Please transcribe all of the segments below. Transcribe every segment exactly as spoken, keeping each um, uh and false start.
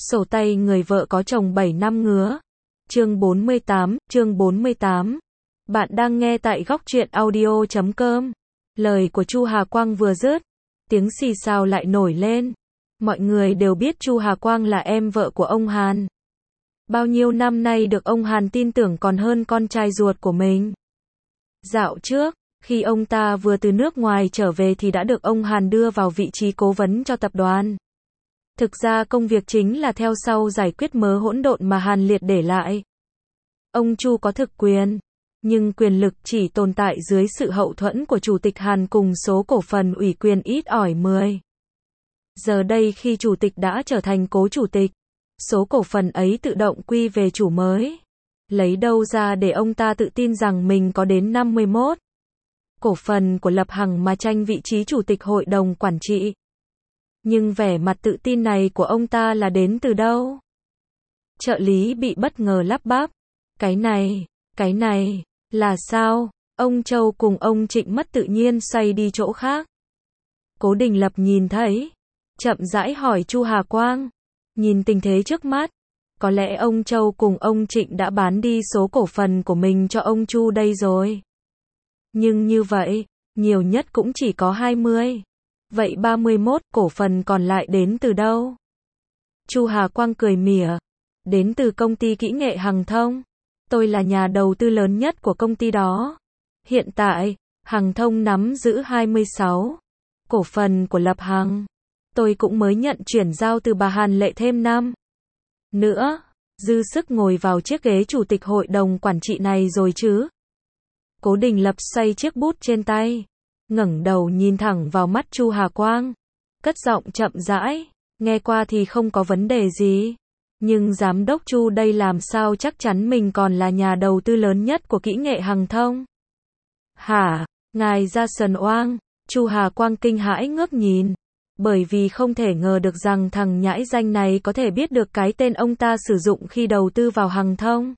Sổ tay người vợ có chồng bảy năm ngứa. Chương bốn mươi tám, chương bốn mươi tám. Bạn đang nghe tại góc truyện audio chấm com. Lời của Chu Hà Quang vừa dứt, tiếng xì xào lại nổi lên. Mọi người đều biết Chu Hà Quang là em vợ của ông Hàn. Bao nhiêu năm nay được ông Hàn tin tưởng còn hơn con trai ruột của mình. Dạo trước, khi ông ta vừa từ nước ngoài trở về thì đã được ông Hàn đưa vào vị trí cố vấn cho tập đoàn. Thực ra công việc chính là theo sau giải quyết mớ hỗn độn mà Hàn Liệt để lại. Ông Chu có thực quyền, nhưng quyền lực chỉ tồn tại dưới sự hậu thuẫn của Chủ tịch Hàn cùng số cổ phần ủy quyền ít ỏi mười. Giờ đây khi Chủ tịch đã trở thành cố Chủ tịch, số cổ phần ấy tự động quy về chủ mới. Lấy đâu ra để ông ta tự tin rằng mình có đến năm mươi mốt cổ phần của Lập Hằng mà tranh vị trí Chủ tịch Hội đồng Quản trị. Nhưng vẻ mặt tự tin này của ông ta là đến từ đâu? Trợ lý bị bất ngờ lắp bắp. Cái này, cái này, là sao? Ông Châu cùng ông Trịnh mất tự nhiên xoay đi chỗ khác. Cố Đình Lập nhìn thấy, chậm rãi hỏi Chu Hà Quang. Nhìn tình thế trước mắt, có lẽ ông Châu cùng ông Trịnh đã bán đi số cổ phần của mình cho ông Chu đây rồi. Nhưng như vậy, nhiều nhất cũng chỉ có hai mươi. Vậy ba mươi mốt cổ phần còn lại đến từ đâu? Chu Hà Quang cười mỉa. Đến từ công ty kỹ nghệ Hằng Thông. Tôi là nhà đầu tư lớn nhất của công ty đó. Hiện tại, Hằng Thông nắm giữ hai mươi sáu cổ phần của Lập Hằng. Tôi cũng mới nhận chuyển giao từ bà Hàn Lệ thêm năm nữa. Dư sức ngồi vào chiếc ghế chủ tịch hội đồng quản trị này rồi chứ? Cố Đình Lập xoay chiếc bút trên tay, ngẩng đầu nhìn thẳng vào mắt Chu Hà Quang, cất giọng chậm rãi, nghe qua thì không có vấn đề gì. Nhưng giám đốc Chu đây làm sao chắc chắn mình còn là nhà đầu tư lớn nhất của kỹ nghệ Hằng Thông? Hả? Ngài Gia Sần Oang? Chu Hà Quang kinh hãi ngước nhìn, bởi vì không thể ngờ được rằng thằng nhãi danh này có thể biết được cái tên ông ta sử dụng khi đầu tư vào Hằng Thông.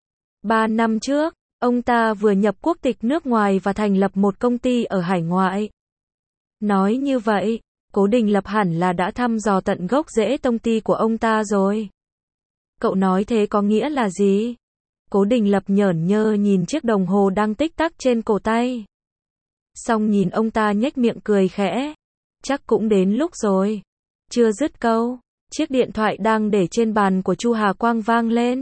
Ba năm trước, ông ta vừa nhập quốc tịch nước ngoài và thành lập một công ty ở hải ngoại. Nói như vậy, Cố Đình Lập hẳn là đã thăm dò tận gốc rễ công ty của ông ta rồi. Cậu nói thế có nghĩa là gì? Cố Đình Lập nhởn nhơ nhìn chiếc đồng hồ đang tích tắc trên cổ tay. Xong nhìn ông ta nhếch miệng cười khẽ. Chắc cũng đến lúc rồi. Chưa dứt câu, chiếc điện thoại đang để trên bàn của Chu Hà Quang vang lên.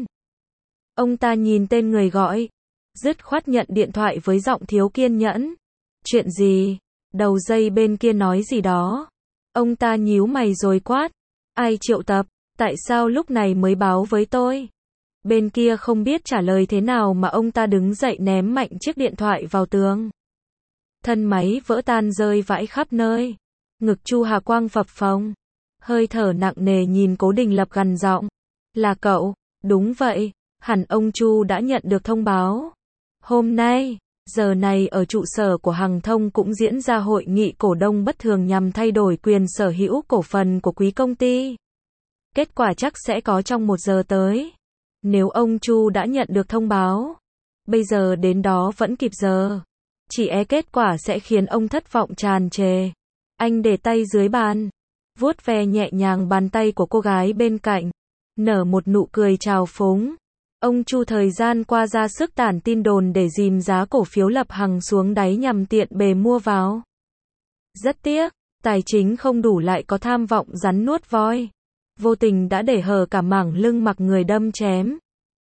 Ông ta nhìn tên người gọi, dứt khoát nhận điện thoại với giọng thiếu kiên nhẫn. Chuyện gì? Đầu dây bên kia nói gì đó. Ông ta nhíu mày rồi quát. Ai triệu tập? Tại sao lúc này mới báo với tôi? Bên kia không biết trả lời thế nào mà ông ta đứng dậy ném mạnh chiếc điện thoại vào tường. Thân máy vỡ tan rơi vãi khắp nơi. Ngực Chu Hà Quang phập phồng, hơi thở nặng nề nhìn Cố Đình Lập gằn giọng. Là cậu? Đúng vậy, hẳn ông Chu đã nhận được thông báo. Hôm nay, giờ này ở trụ sở của Hằng Thông cũng diễn ra hội nghị cổ đông bất thường nhằm thay đổi quyền sở hữu cổ phần của quý công ty. Kết quả chắc sẽ có trong một giờ tới. Nếu ông Chu đã nhận được thông báo, bây giờ đến đó vẫn kịp giờ. Chỉ e kết quả sẽ khiến ông thất vọng tràn trề. Anh để tay dưới bàn, vuốt ve nhẹ nhàng bàn tay của cô gái bên cạnh, nở một nụ cười trào phúng. Ông Chu thời gian qua ra sức tản tin đồn để dìm giá cổ phiếu Lập Hằng xuống đáy nhằm tiện bề mua vào. Rất tiếc, tài chính không đủ lại có tham vọng rắn nuốt voi. Vô tình đã để hở cả mảng lưng mặc người đâm chém.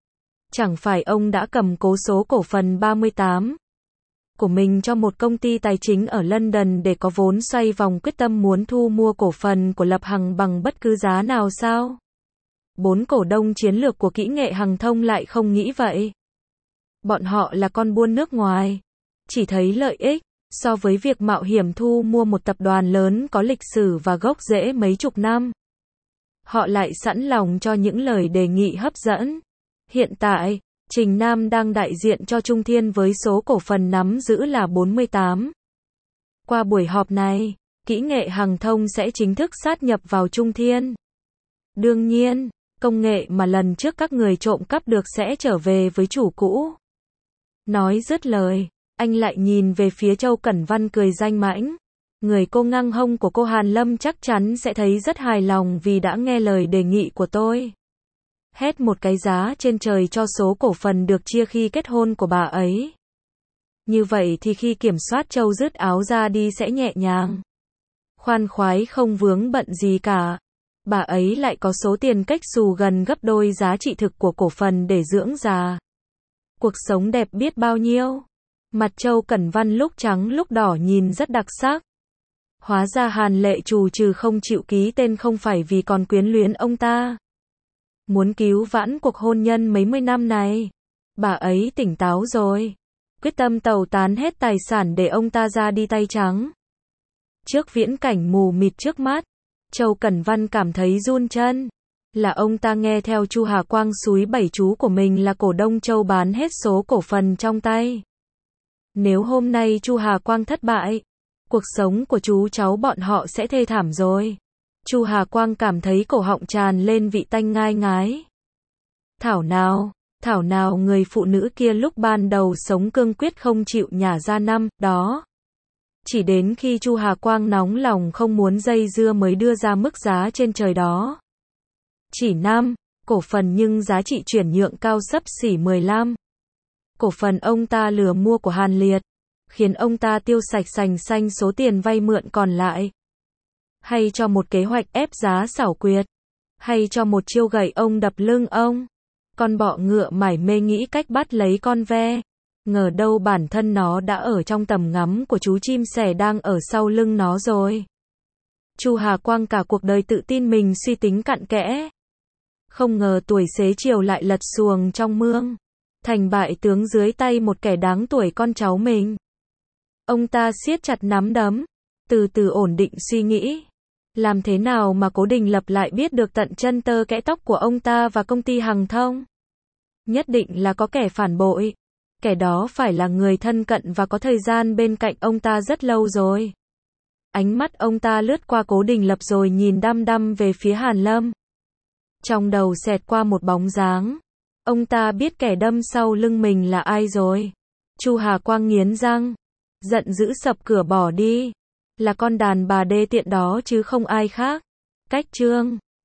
Chẳng phải ông đã cầm cố số cổ phần ba mươi tám của mình cho một công ty tài chính ở London để có vốn xoay vòng quyết tâm muốn thu mua cổ phần của Lập Hằng bằng bất cứ giá nào sao? Bốn cổ đông chiến lược của kỹ nghệ Hằng Thông lại không nghĩ vậy. Bọn họ là con buôn nước ngoài, chỉ thấy lợi ích, so với việc mạo hiểm thu mua một tập đoàn lớn có lịch sử và gốc rễ mấy chục năm. Họ lại sẵn lòng cho những lời đề nghị hấp dẫn. Hiện tại, Trình Nam đang đại diện cho Trung Thiên với số cổ phần nắm giữ là bốn mươi tám. Qua buổi họp này, kỹ nghệ Hằng Thông sẽ chính thức sát nhập vào Trung Thiên. Đương nhiên, công nghệ mà lần trước các người trộm cắp được sẽ trở về với chủ cũ. Nói dứt lời, anh lại nhìn về phía Châu Cẩn Văn cười danh mãnh. Người cô ngang hông của cô Hàn Lâm chắc chắn sẽ thấy rất hài lòng vì đã nghe lời đề nghị của tôi. Hét một cái giá trên trời cho số cổ phần được chia khi kết hôn của bà ấy. Như vậy thì khi kiểm soát Châu dứt áo ra đi sẽ nhẹ nhàng. Khoan khoái không vướng bận gì cả. Bà ấy lại có số tiền cách xù gần gấp đôi giá trị thực của cổ phần để dưỡng già. Cuộc sống đẹp biết bao nhiêu. Mặt Châu Cẩn Văn lúc trắng lúc đỏ nhìn rất đặc sắc. Hóa ra Hàn Lệ trù trừ không chịu ký tên không phải vì còn quyến luyến ông ta. Muốn cứu vãn cuộc hôn nhân mấy mươi năm này. Bà ấy tỉnh táo rồi. Quyết tâm tẩu tán hết tài sản để ông ta ra đi tay trắng. Trước viễn cảnh mù mịt trước mắt, Châu Cẩn Văn cảm thấy run chân. Là ông ta nghe theo Chu Hà Quang xúi bảy chú của mình là cổ đông Châu bán hết số cổ phần trong tay. Nếu hôm nay Chu Hà Quang thất bại, cuộc sống của chú cháu bọn họ sẽ thê thảm rồi. Chu Hà Quang cảm thấy cổ họng tràn lên vị tanh ngai ngái. Thảo nào, thảo nào người phụ nữ kia lúc ban đầu sống cương quyết không chịu nhả ra năm, đó. Chỉ đến khi Chu Hà Quang nóng lòng không muốn dây dưa mới đưa ra mức giá trên trời đó. Chỉ năm, cổ phần nhưng giá trị chuyển nhượng cao xấp xỉ mười lăm. Cổ phần ông ta lừa mua của Hàn Liệt, khiến ông ta tiêu sạch sành xanh số tiền vay mượn còn lại. Hay cho một kế hoạch ép giá xảo quyệt, hay cho một chiêu gậy ông đập lưng ông. Con bọ ngựa mải mê nghĩ cách bắt lấy con ve. Ngờ đâu bản thân nó đã ở trong tầm ngắm của chú chim sẻ đang ở sau lưng nó rồi. Chu Hà Quang cả cuộc đời tự tin mình suy tính cặn kẽ. Không ngờ tuổi xế chiều lại lật xuồng trong mương. Thành bại tướng dưới tay một kẻ đáng tuổi con cháu mình. Ông ta siết chặt nắm đấm, từ từ ổn định suy nghĩ. Làm thế nào mà Cố Đình Lập lại biết được tận chân tơ kẽ tóc của ông ta và công ty Hằng Thông? Nhất định là có kẻ phản bội. Kẻ đó phải là người thân cận và có thời gian bên cạnh ông ta rất lâu rồi. Ánh mắt ông ta lướt qua Cố Đình Lập rồi nhìn đăm đăm về phía Hàn Lâm. Trong đầu xẹt qua một bóng dáng. Ông ta biết kẻ đâm sau lưng mình là ai rồi. Chu Hà Quang nghiến răng, giận dữ sập cửa bỏ đi. Là con đàn bà đê tiện đó chứ không ai khác. Cách chương